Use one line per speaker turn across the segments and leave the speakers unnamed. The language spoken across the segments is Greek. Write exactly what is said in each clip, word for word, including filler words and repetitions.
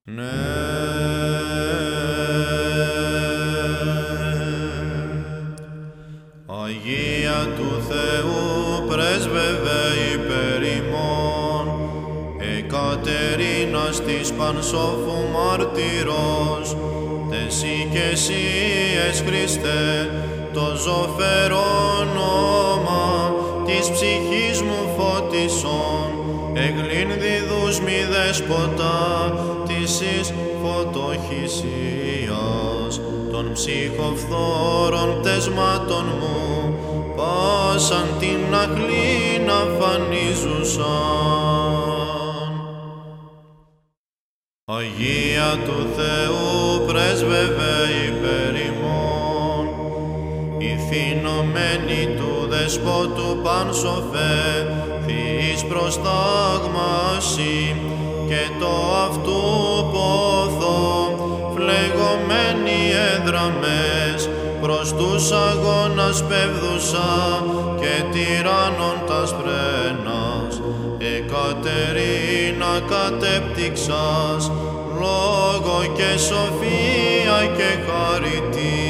Ναι, Αγία του Θεού πρέσβευε υπέρ ημών, Εκατερίνας της Πανσόφου μάρτυρος, τεσί και εσύ ες Χριστέ, το ζωφερό όνομα της ψυχής μου φώτισον, εγλύνδιδους μη δέσποτα της εις φωτοχυσίας, των ψυχοφθόρων πτεσμάτων μου, πάσαν την αχλήν αφανίζουσαν. Αγία του Θεού πρέσβευε υπέρ ημών, ηθινωμένη του Δεσπότου Πανσοφέ, Θεής προστάγμαση και το αυτού πόθο, φλεγωμένη έδραμες, προς τους αγώνας πεύδουσα και τυράννων τας πρένας, Εκατερίνα κατέπτυξας, λόγο και σοφία και χαριτή.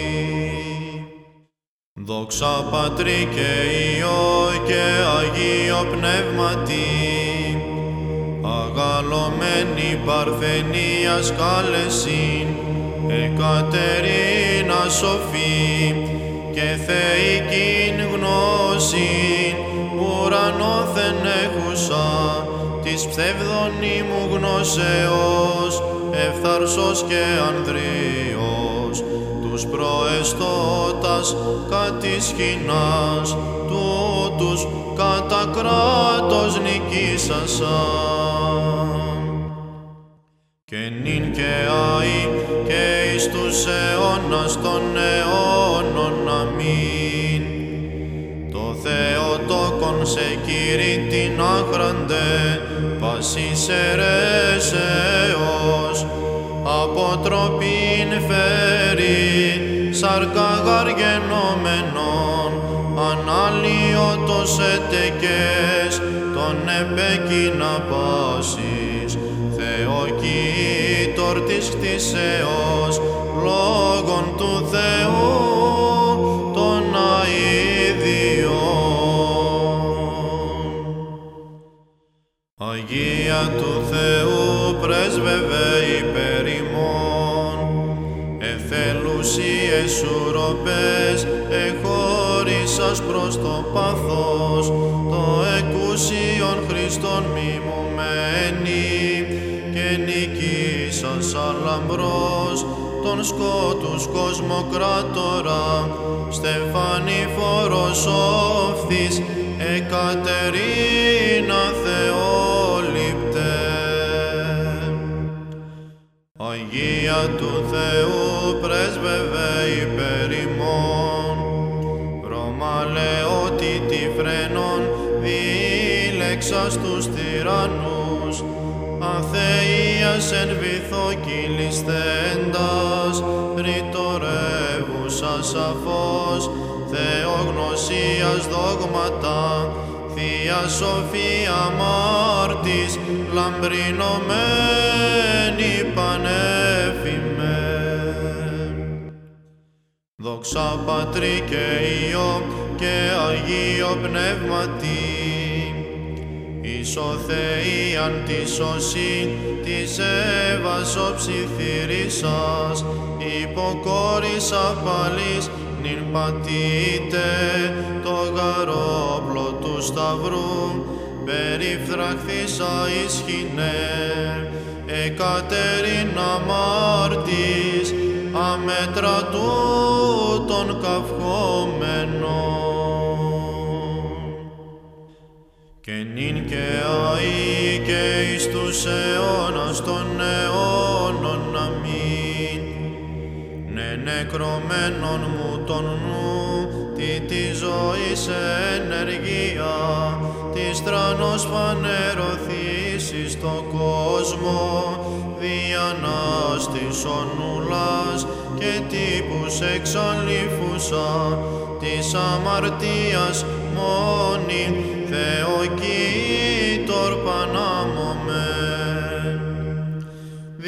Δόξα Πατρί και Υιό και Αγίο Πνεύματι, αγαλωμένη παρθενίας κάλεσιν, Εκατερίνα σοφή και θεϊκήν γνώσιν, ουρανόθεν έχουσα της ψευδονίμου γνώσεως, ευθαρσός και ανδρείος, τους προεστώτας κατησχυνάς, τούτους κατά κράτος νικήσασαν. Και νυν και αεί και εις τους αιώνας των αιώνων. Αμήν. Το Θεοτόκον σε Κύριε την άχραντε, πάσης αιρέσεως, αποτροπήν φέρει, σαρκαγαρ γενόμενον, αναλύωτος ετεκές, τον επέκεινα πάσης, Θεοκοίτορ της κτίσεως, λόγων του Θεού, των αηδιών. Αγία του Θεού πρέσβευε υπέρ ημών, εθελουσίες ουροπές, εχώρισας προς το πάθος, το εκούσιον Χριστόν μιμουμένη, και νικήσας αλαμπρός, τον σκότους κοσμοκράτορα, στεφανήφορος όφθης, Εκατερίνα Θεόληπτε. Αγία του Θεού πρέσβευε υπέρ ημών, Ρωμαλαιότητη φρένων, διήλεξας τους τυραννούς, αθείας εν βυθό κυλισθέντας, ρητορεύουσα σαφώς, θεογνωσίας δόγματα, Θεία Σοφία μάρτης, λαμπρινωμένη πανέφημε. Δόξα Πατρί και Υιό και Αγίο Πνεύματι, Ισοθεΐαν τη σωσή της Εύας ο ψιθυρίσας, υποκόρησα παλής νυν πατήτε το γαρόπλο του Σταυρού, περιφθραχθήσα ισχυνέ, Εκατερίνα μάρτης, αμέτρατου των καυχόμενων. Και νυν και αεί και εις τους αιώνας των αιώνων. Αμήν. Ναι νεκρωμένον μου τον νου, τι τη ζωής ενεργία, της τρανός φανερωθήσεις στο κόσμο, διανάστησον ουλάς και τύπους εξαλείφουσα, της αμαρτίας μόνη, Θεοκοίτορ πανάμωμε.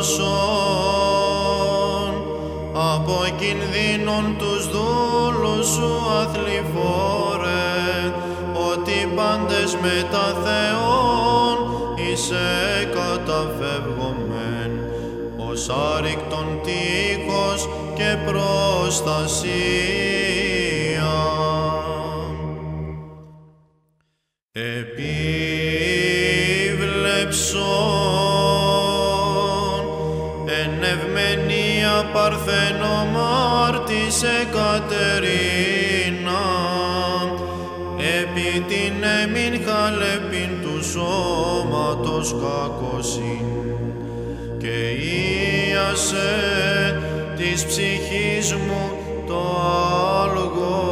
σώσον, από κινδύνων τους δούλους σου αθλιφόρε, ότι πάντες μετά Θεόν είσαι καταφεύγομεν, ως άρρηκτον τείχος και προστασία. Επίβλεψον εν ευμενία παρθενομάρτησε Κατερίνα, επί την εμήν χαλεπήν του σώματος κακοσύν, και ίασε της ψυχής μου το άλγο.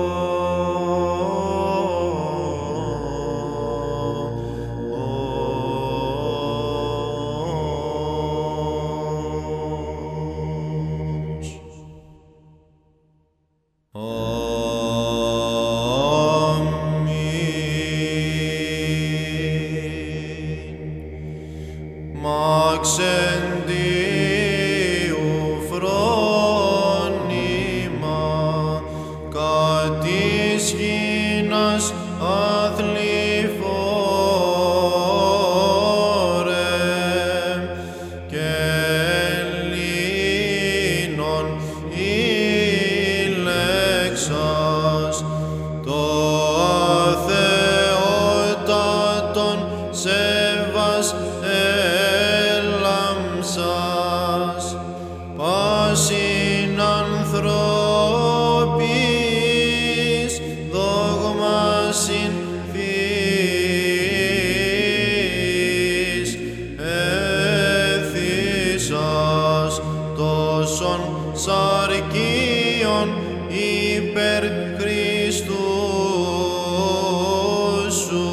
Μαξεντίου φρόνημα κατ' γυνάς αθλιφόρε, και Ελλήνων ηλέξας το αθεότατον σεβάς ελάμψας, πάσιν ανθρώπης δόγμασιν φύς, έθισας τόσων σαρκίων υπέρ Χριστού σου,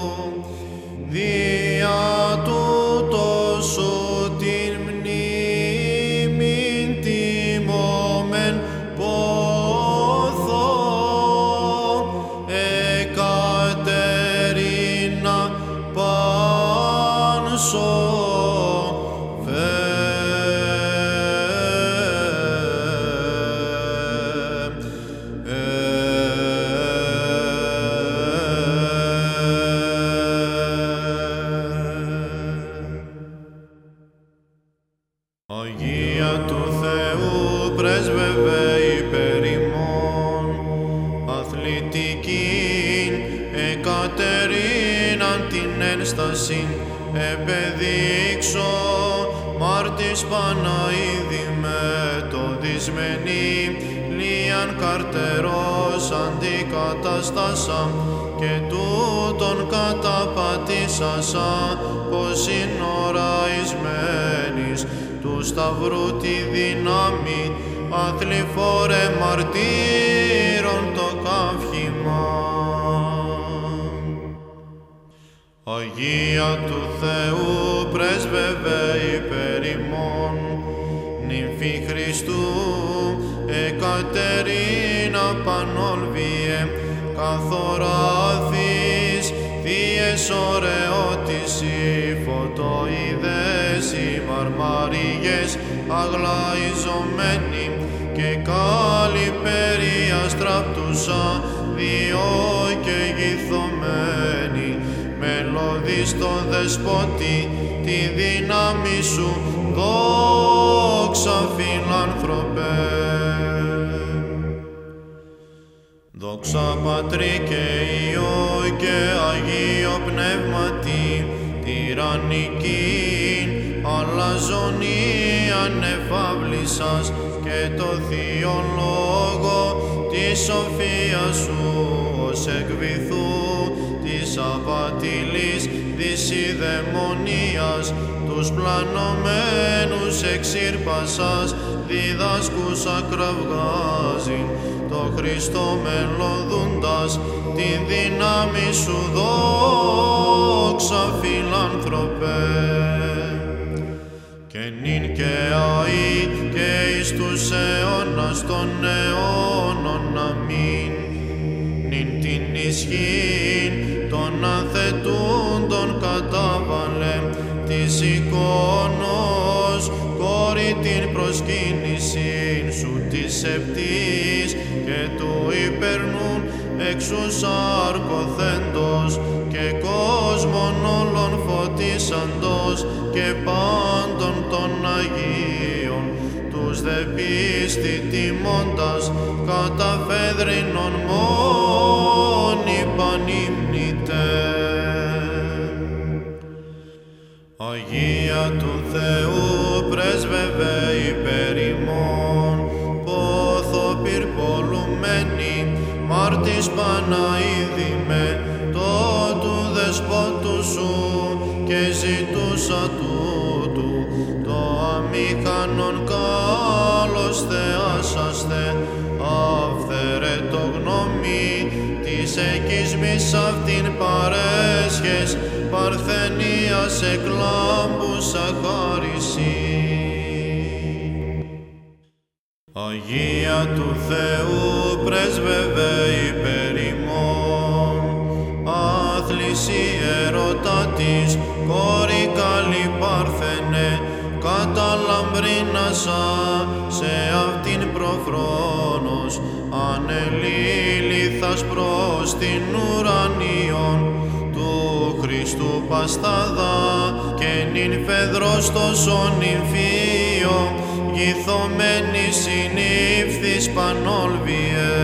δια τούτο σου την μνήμην τιμώμεν πόθο, Εκατερίνα Πανσοφέ. Αγία του Θεού πρέσβευε υπέρ ημών, αθλητικήν Εκατερίναν την ένστασιν επεδείξω, μάρτης Παναίδη μεθοδισμένη, λίαν καρτερός αντικαταστάσα, και τούτον καταπατήσασα, πως είναι ώρα εισμένης του Σταυρού τη δύναμη, αθλιφόρε μαρτύρων το καύχημα. Αγία του Θεού πρέσβευε υπέρ ημών, νυμφή Χριστού Εκατερίνα Πανόλβιε, καθοράθης θείες ωραιότης οι φωτοειδές, οι μαρμαρίγες αγλαϊζωμένοι, και κάλλη περίας τραπτούσα διό και γυθωμένη, μελώδη στο δεσπότη τη δύναμη σου, δόξα φιλάνθρωπε. Δόξα Πατρί και Υιό και Αγίο Πνεύματι, τυραννικήν αλαζονή ανεφάβλησας, και το Θείο Λόγο της σοφίας σου ως εκβηθού της απατηλής δυσιδαιμονίας, τους πλανωμένους εξήρπασας, διδάσκουσα κραυγάζειν, το Χριστό μελωδούντας την δύναμη σου, δόξα φιλάνθρωπε. Και νυν και αεί και εις τους αιώνας των αιώνων, αμήν. Νυν την ισχύν των αθετούντων κατάβαλε, της εικόνος Θεός, κόρη την προσκύνησιν σου της επτής και του υπερνούν εξού σαρκοθέντος και κόσμων όλων φωτίσαντος και πάντων των Αγίων, τους δε πίστη τιμώντας κατά φέδρινον μόνοι πανύμνητε. Αγία του Θεού πρέσβευε υπέρ ημών, πόθο πυρπολουμένη, μάρτης Παναίδημε, το του δεσπότου σου και ζητούσα τούτου, το αμήχανον καλώς θεάσαστε, αυθερε το γνώμη της εκεισμής αυτήν παρέσχες, παρθενίας εκλάμπουσα χάρισι. Αγία του Θεού πρέσβευε υπέρ ημών, άθληση ερωτάτης, κόρη καλή Πάρθενε, καταλαμπρίνασα σε αυτήν προφρόνος, ανελήληθας προς την ουρανίον, του Χριστού παστάδα και νυν φεδρός τόσον νυμφίο, γυθωμένη συνήφθης πανόλβιε.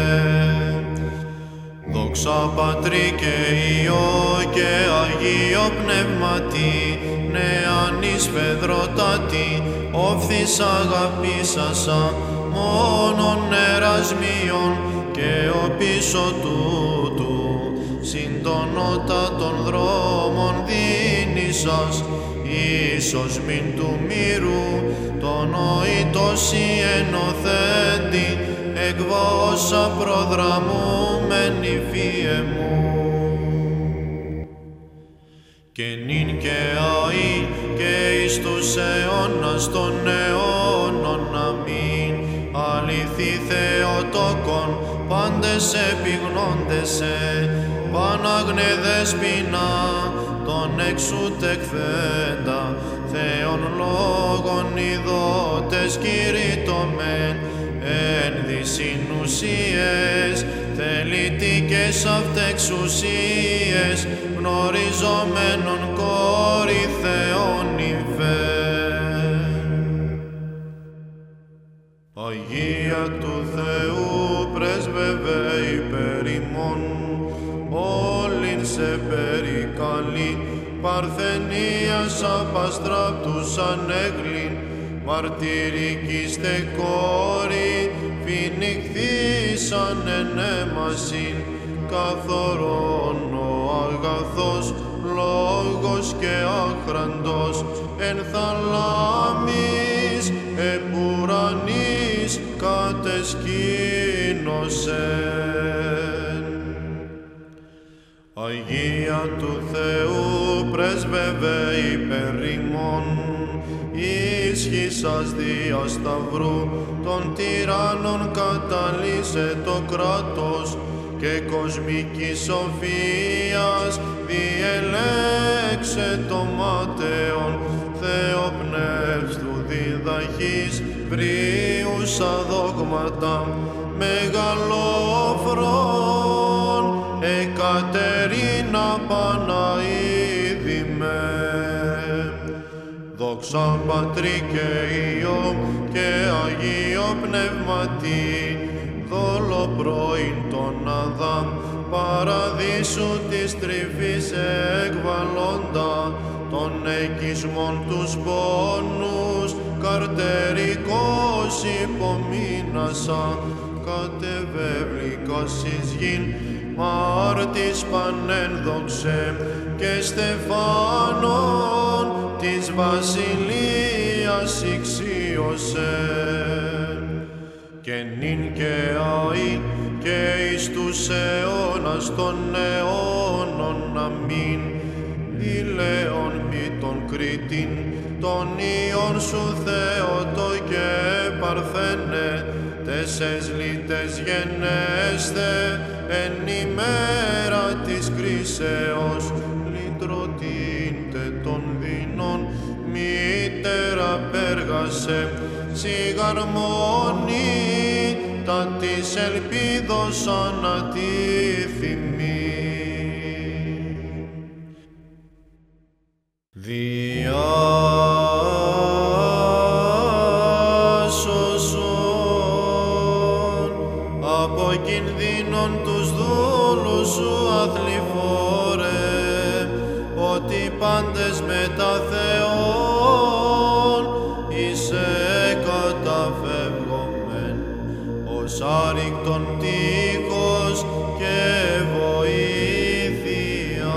Δόξα Πατρί και Υιό και Αγίο Πνεύματι, νεανής φεδροτάτη, όφθης αγαπήσασα, μόνον ερασμίων και ο πίσω τούτου, συντονότα των δρόμων δίνησας, ίσως μην του μύρου, τον οήτωση ενωθέντη, εκβόσα προδραμούμενη φύε μου. Και νυν και αεί και εις τους αιώνας των αιώνων, αμήν. Αληθή Θεοτόκον, πάντες επιγνώντεσαι, Πανάγνε Δεσποινα, τον εξού τεκθέντα, Θεόν λόγων ειδότες κηρύττωμεν, εν δυσιν ουσίες, θελητικές αυτεξουσίες, γνωριζόμενον κόρη Θεόν νυμφέ. Αγία του Θεού πρέσβευε υπέρ ημών, όλην σε περικαλεί, παρθενίας απαστράπτους ανέγλην, μαρτυρικήστε κόρη, φοινιχθήσαν εν έμασιν, καθορών ο αγαθός λόγος και άχραντος, εν θαλάμης επουρανής κατεσκήνωσεν. Αγία του Θεού πρέσβευε υπέρ ημών, ίσχυσας δια σταυρού των τυράννων καταλύσε το κράτος και κοσμικής σοφίας διελέξε το μάταιον Θεοπνεύστου διδαχής βρίουσα δόγματα μεγαλόφρον Εκατερίνα Παναίδημε. Δόξα Πατρί και Υιό και Αγίο Πνεύματι, δόλο πρώην των Αδάμ, παραδείσου της τρυφής εκβαλλόντα, των οικισμών τους πόνους, καρτερικός υπομείνασα, κατεβεβλικός εις γην, μάρτης πανένδοξε και στεφάνων της βασιλείας ηξίωσε. Και νυν και αεί και εις τους αιώνας των αιώνων, αμήν. Ηλέον μη τον Κρήτην, τον Υιόν σου Θεότο και Παρθένε, τες εσλήτες γενέστε εν ημέρα της κρίσεως, λυτρωτήντε των δεινών, μήτε μητέρα πέργασε, σιγαρμόνι τα της ελπίδος ανατίθυμη. Διάσωσον από κινδύνων τους δούλους σου αθλιφόρε, ότι πάντες μετά Θεόν είσαι καταφεύγομεν, ως άρρηκτον τείχος και βοήθεια.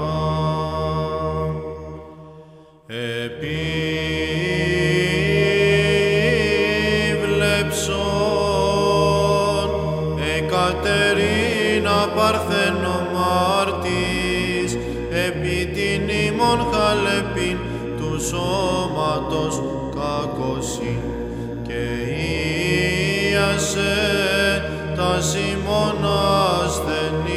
Επίβλεψον Εκατερίνα Παρθενομάρτης, επί την ημών χαλεπήν του σώματος κακοσύν, και ίασε τα ημών ασθενή.